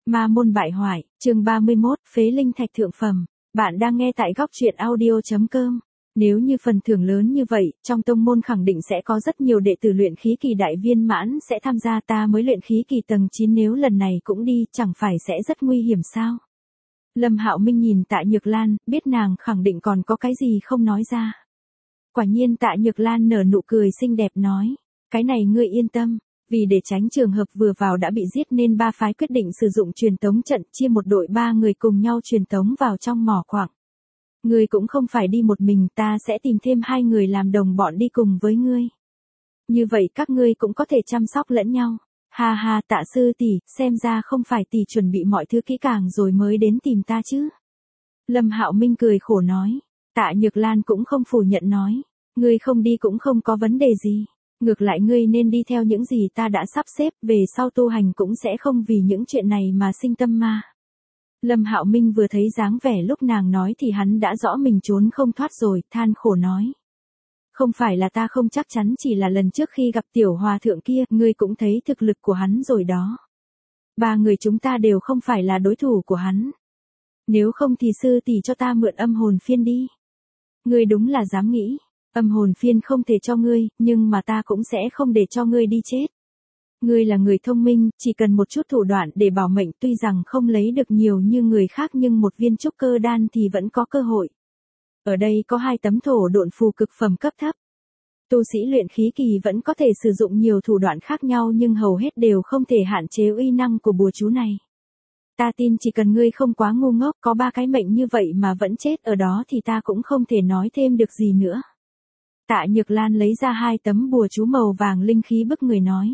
Ma môn bại hoại, chương 31, phế linh thạch thượng phẩm. Bạn đang nghe tại góc truyện audio.com. Nếu như phần thưởng lớn như vậy, trong tông môn khẳng định sẽ có rất nhiều đệ tử luyện khí kỳ đại viên mãn sẽ tham gia, ta mới luyện khí kỳ tầng 9 nếu lần này cũng đi, chẳng phải sẽ rất nguy hiểm sao? Lâm Hạo Minh nhìn Tạ Nhược Lan, biết nàng khẳng định còn có cái gì không nói ra. Quả nhiên Tạ Nhược Lan nở nụ cười xinh đẹp nói, cái này ngươi yên tâm. Vì để tránh trường hợp vừa vào đã bị giết nên ba phái quyết định sử dụng truyền tống trận, chia một đội 3 người cùng nhau truyền tống vào trong mỏ quặng. Ngươi cũng không phải đi một mình, ta sẽ tìm thêm 2 người làm đồng bọn đi cùng với ngươi. Như vậy các ngươi cũng có thể chăm sóc lẫn nhau. Ha ha, Tạ sư tỷ, xem ra không phải tỷ chuẩn bị mọi thứ kỹ càng rồi mới đến tìm ta chứ. Lâm Hạo Minh cười khổ nói. Tạ Nhược Lan cũng không phủ nhận nói, ngươi không đi cũng không có vấn đề gì. Ngược lại ngươi nên đi theo những gì ta đã sắp xếp, về sau tu hành cũng sẽ không vì những chuyện này mà sinh tâm ma. Lâm Hạo Minh vừa thấy dáng vẻ lúc nàng nói thì hắn đã rõ mình trốn không thoát rồi, than khổ nói. Không phải là ta không chắc chắn, chỉ là lần trước khi gặp tiểu hòa thượng kia, ngươi cũng thấy thực lực của hắn rồi đó. 3 người chúng ta đều không phải là đối thủ của hắn. Nếu không thì sư tỷ cho ta mượn âm hồn phiên đi. Ngươi đúng là dám nghĩ. Âm hồn phiên không thể cho ngươi, nhưng mà ta cũng sẽ không để cho ngươi đi chết. Ngươi là người thông minh, chỉ cần một chút thủ đoạn để bảo mệnh, tuy rằng không lấy được nhiều như người khác nhưng một viên trúc cơ đan thì vẫn có cơ hội. Ở đây có 2 tấm thổ độn phù cực phẩm cấp thấp. Tu sĩ luyện khí kỳ vẫn có thể sử dụng nhiều thủ đoạn khác nhau nhưng hầu hết đều không thể hạn chế uy năng của bùa chú này. Ta tin chỉ cần ngươi không quá ngu ngốc, có 3 cái mệnh như vậy mà vẫn chết ở đó thì ta cũng không thể nói thêm được gì nữa. Tạ Nhược Lan lấy ra 2 tấm bùa chú màu vàng linh khí bức người nói.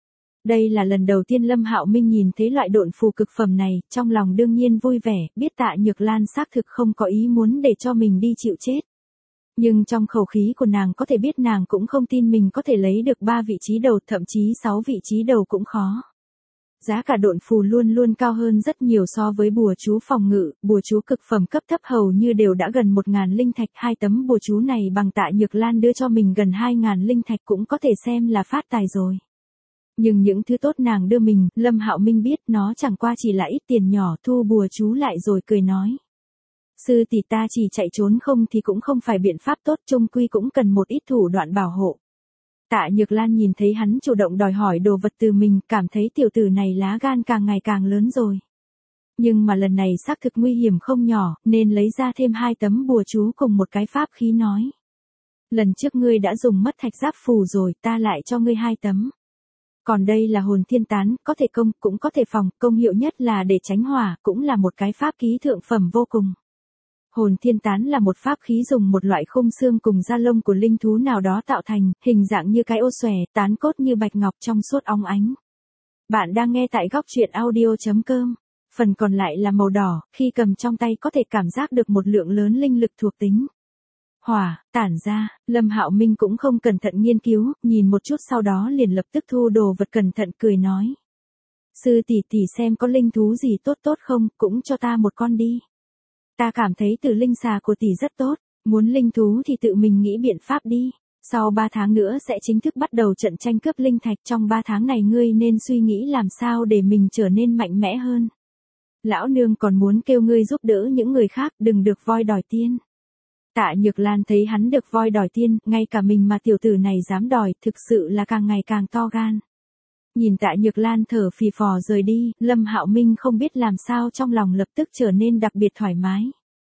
Đây là lần đầu tiên Lâm Hạo Minh nhìn thấy loại độn phù cực phẩm này, trong lòng đương nhiên vui vẻ, biết Tạ Nhược Lan xác thực không có ý muốn để cho mình đi chịu chết. Nhưng trong khẩu khí của nàng có thể biết nàng cũng không tin mình có thể lấy được 3 vị trí đầu, thậm chí 6 vị trí đầu cũng khó. Giá cả độn phù luôn luôn cao hơn rất nhiều so với bùa chú phòng ngự, bùa chú cực phẩm cấp thấp hầu như đều đã gần 1.000 linh thạch, 2 tấm bùa chú này bằng Tạ Nhược Lan đưa cho mình gần 2.000 linh thạch cũng có thể xem là phát tài rồi. Nhưng những thứ tốt nàng đưa mình, Lâm Hạo Minh biết nó chẳng qua chỉ là ít tiền nhỏ, thu bùa chú lại rồi cười nói. Sư tỷ, ta chỉ chạy trốn không thì cũng không phải biện pháp tốt, chung quy cũng cần một ít thủ đoạn bảo hộ. Tạ Nhược Lan nhìn thấy hắn chủ động đòi hỏi đồ vật từ mình, cảm thấy tiểu tử này lá gan càng ngày càng lớn rồi. Nhưng mà lần này xác thực nguy hiểm không nhỏ, nên lấy ra thêm 2 tấm bùa chú cùng một cái pháp khí nói. Lần trước ngươi đã dùng mất thạch giáp phù rồi, ta lại cho ngươi 2 tấm. Còn đây là hồn thiên tán, có thể công, cũng có thể phòng, công hiệu nhất là để tránh hỏa, cũng là một cái pháp khí thượng phẩm vô cùng. Hồn thiên tán là một pháp khí dùng một loại khung xương cùng da lông của linh thú nào đó tạo thành, hình dạng như cái ô xòe, tán cốt như bạch ngọc trong suốt óng ánh. Bạn đang nghe tại góc truyện audio.com. Phần còn lại là màu đỏ, khi cầm trong tay có thể cảm giác được một lượng lớn linh lực thuộc tính. Hỏa, tản ra, Lâm Hạo Minh cũng không cẩn thận nghiên cứu, nhìn một chút sau đó liền lập tức thu đồ vật cẩn thận cười nói. Sư tỷ tỷ xem có linh thú gì tốt tốt không, cũng cho ta một con đi. Ta cảm thấy tử linh xà của tỷ rất tốt, muốn linh thú thì tự mình nghĩ biện pháp đi. Sau 3 tháng nữa sẽ chính thức bắt đầu trận tranh cướp linh thạch, trong 3 tháng này ngươi nên suy nghĩ làm sao để mình trở nên mạnh mẽ hơn. Lão nương còn muốn kêu ngươi giúp đỡ những người khác, đừng được voi đòi tiên. Tạ Nhược Lan thấy hắn được voi đòi tiên, ngay cả mình mà tiểu tử này dám đòi, thực sự là càng ngày càng to gan. Nhìn Tạ Nhược Lan thở phì phò rời đi, Lâm Hạo Minh không biết làm sao trong lòng lập tức trở nên đặc biệt thoải mái.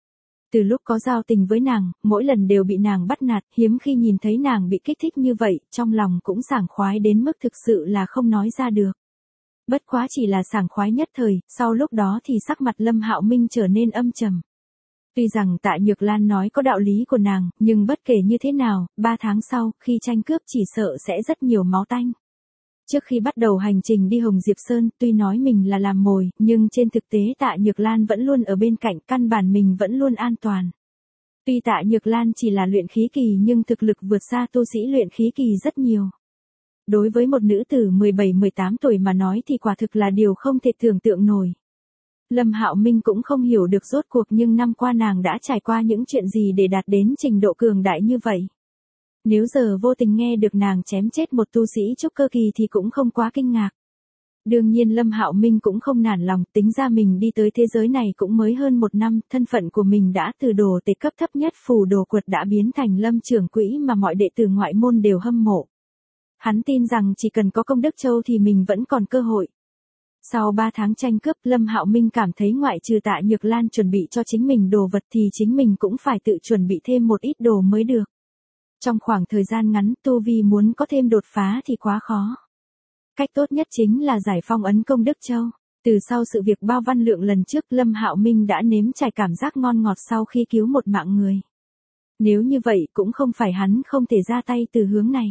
Từ lúc có giao tình với nàng, mỗi lần đều bị nàng bắt nạt, hiếm khi nhìn thấy nàng bị kích thích như vậy, trong lòng cũng sảng khoái đến mức thực sự là không nói ra được. Bất quá chỉ là sảng khoái nhất thời, sau lúc đó thì sắc mặt Lâm Hạo Minh trở nên âm trầm. Tuy rằng Tạ Nhược Lan nói có đạo lý của nàng, nhưng bất kể như thế nào, 3 tháng sau, khi tranh cướp chỉ sợ sẽ rất nhiều máu tanh. Trước khi bắt đầu hành trình đi Hồng Diệp Sơn, tuy nói mình là làm mồi, nhưng trên thực tế Tạ Nhược Lan vẫn luôn ở bên cạnh, căn bản mình vẫn luôn an toàn. Tuy Tạ Nhược Lan chỉ là luyện khí kỳ nhưng thực lực vượt xa tu sĩ luyện khí kỳ rất nhiều. Đối với một nữ tử 17-18 tuổi mà nói thì quả thực là điều không thể tưởng tượng nổi. Lâm Hạo Minh cũng không hiểu được rốt cuộc nhưng năm qua nàng đã trải qua những chuyện gì để đạt đến trình độ cường đại như vậy. Nếu giờ vô tình nghe được nàng chém chết một tu sĩ trúc cơ kỳ thì cũng không quá kinh ngạc. Đương nhiên Lâm Hạo Minh cũng không nản lòng, tính ra mình đi tới thế giới này cũng mới hơn 1 năm, thân phận của mình đã từ đồ tể cấp thấp nhất phù đồ quật đã biến thành Lâm trưởng quỹ mà mọi đệ tử ngoại môn đều hâm mộ. Hắn tin rằng chỉ cần có công đức châu thì mình vẫn còn cơ hội. Sau 3 tháng tranh cướp, Lâm Hạo Minh cảm thấy ngoại trừ Tạ Nhược Lan chuẩn bị cho chính mình đồ vật thì chính mình cũng phải tự chuẩn bị thêm một ít đồ mới được. Trong khoảng thời gian ngắn, tu vi muốn có thêm đột phá thì quá khó. Cách tốt nhất chính là giải phong ấn công đức châu. Từ sau sự việc Bao Văn Lượng lần trước, Lâm Hạo Minh đã nếm trải cảm giác ngon ngọt sau khi cứu một mạng người. Nếu như vậy cũng không phải hắn không thể ra tay từ hướng này.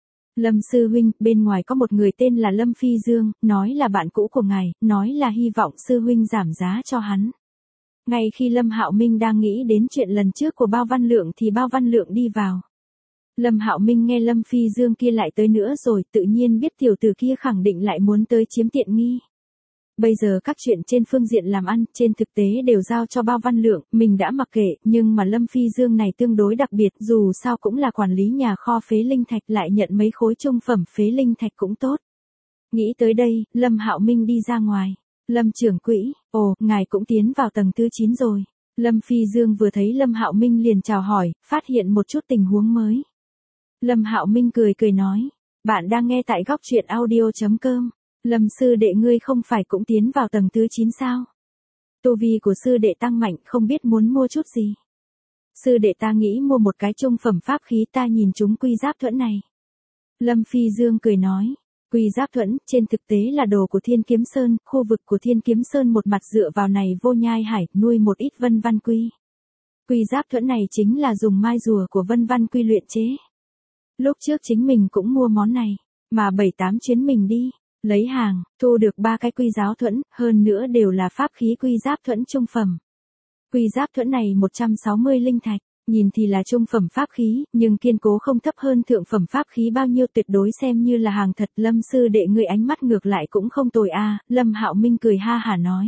Lâm sư huynh, bên ngoài có một người tên là Lâm Phi Dương, nói là bạn cũ của ngài, nói là hy vọng sư huynh giảm giá cho hắn. Ngay khi Lâm Hạo Minh đang nghĩ đến chuyện lần trước của Bao Văn Lượng thì Bao Văn Lượng đi vào. Lâm Hạo Minh nghe Lâm Phi Dương kia lại tới nữa rồi, tự nhiên biết tiểu tử kia khẳng định lại muốn tới chiếm tiện nghi. Bây giờ các chuyện trên phương diện làm ăn, trên thực tế đều giao cho Bao Văn Lượng, mình đã mặc kệ, nhưng mà Lâm Phi Dương này tương đối đặc biệt, dù sao cũng là quản lý nhà kho phế linh thạch, lại nhận mấy khối trung phẩm phế linh thạch cũng tốt. Nghĩ tới đây, Lâm Hạo Minh đi ra ngoài. Lâm trưởng quỹ, ồ, ngài cũng tiến vào tầng thứ 9 rồi. Lâm Phi Dương vừa thấy Lâm Hạo Minh liền chào hỏi, phát hiện một chút tình huống mới. Lâm Hạo Minh cười cười nói, bạn đang nghe tại góc truyện audio.com. Lâm sư đệ ngươi không phải cũng tiến vào tầng thứ 9 sao? Tu vi của sư đệ tăng mạnh, không biết muốn mua chút gì. Sư đệ ta nghĩ mua một cái trung phẩm pháp khí, ta nhìn chúng quy giáp thuẫn này. Lâm Phi Dương cười nói, quy giáp thuẫn trên thực tế là đồ của Thiên Kiếm Sơn, khu vực của Thiên Kiếm Sơn một mặt dựa vào này Vô Nhai Hải, nuôi một ít Vân Văn Quy. Quy giáp thuẫn này chính là dùng mai rùa của Vân Văn Quy luyện chế. Lúc trước chính mình cũng mua món này, mà 7-8 chuyến mình đi, lấy hàng, thu được 3 cái quy giáo thuẫn, hơn nữa đều là pháp khí quy giáp thuẫn trung phẩm. Quy giáp thuẫn này 160 linh thạch, nhìn thì là trung phẩm pháp khí, nhưng kiên cố không thấp hơn thượng phẩm pháp khí bao nhiêu, tuyệt đối xem như là hàng thật. Lâm sư đệ ngươi ánh mắt ngược lại cũng không tồi a. Lâm Hạo Minh cười ha hả nói.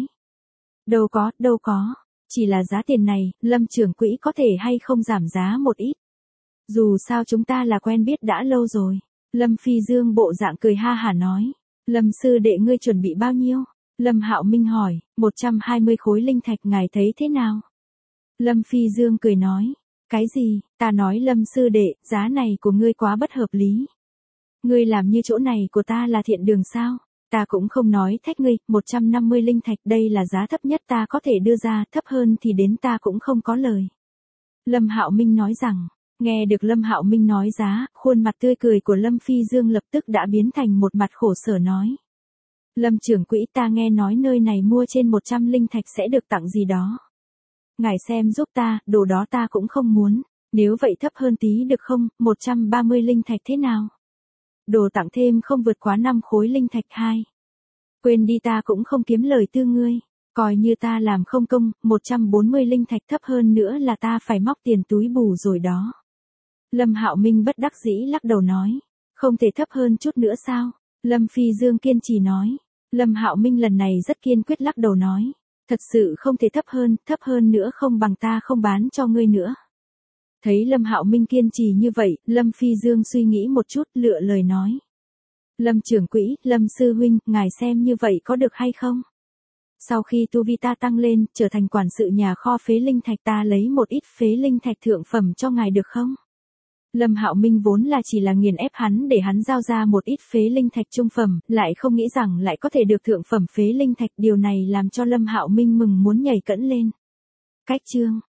Đâu có, chỉ là giá tiền này, Lâm trưởng quỹ có thể hay không giảm giá một ít. Dù sao chúng ta là quen biết đã lâu rồi. Lâm Phi Dương bộ dạng cười ha hả nói. Lâm sư đệ ngươi chuẩn bị bao nhiêu? Lâm Hạo Minh hỏi, 120 khối linh thạch, ngài thấy thế nào? Lâm Phi Dương cười nói, cái gì? Ta nói Lâm sư đệ, giá này của ngươi quá bất hợp lý. Ngươi làm như chỗ này của ta là thiện đường sao? Ta cũng không nói thách ngươi, 150 linh thạch đây là giá thấp nhất ta có thể đưa ra, thấp hơn thì đến ta cũng không có lời. Lâm Hạo Minh nói rằng, nghe được Lâm Hạo Minh nói giá, khuôn mặt tươi cười của Lâm Phi Dương lập tức đã biến thành một mặt khổ sở nói. Lâm trưởng quỹ, ta nghe nói nơi này mua trên 100 linh thạch sẽ được tặng gì đó. Ngài xem giúp ta, đồ đó ta cũng không muốn. Nếu vậy thấp hơn tí được không, 130 linh thạch thế nào? Đồ tặng thêm không vượt quá 5 khối linh thạch 2. Quên đi, ta cũng không kiếm lời tư ngươi. Coi như ta làm không công, 140 linh thạch thấp hơn nữa là ta phải móc tiền túi bù rồi đó. Lâm Hạo Minh bất đắc dĩ lắc đầu nói. Không thể thấp hơn chút nữa sao? Lâm Phi Dương kiên trì nói. Lâm Hạo Minh lần này rất kiên quyết lắc đầu nói. Thật sự không thể thấp hơn nữa không bằng ta không bán cho ngươi nữa. Thấy Lâm Hạo Minh kiên trì như vậy, Lâm Phi Dương suy nghĩ một chút, lựa lời nói. Lâm trưởng quỹ, Lâm sư huynh, ngài xem như vậy có được hay không? Sau khi tu vi ta tăng lên, trở thành quản sự nhà kho phế linh thạch, ta lấy một ít phế linh thạch thượng phẩm cho ngài được không? Lâm Hạo Minh vốn là chỉ là nghiền ép hắn để hắn giao ra một ít phế linh thạch trung phẩm, lại không nghĩ rằng lại có thể được thượng phẩm phế linh thạch, điều này làm cho Lâm Hạo Minh mừng muốn nhảy cẫng lên. Cách chương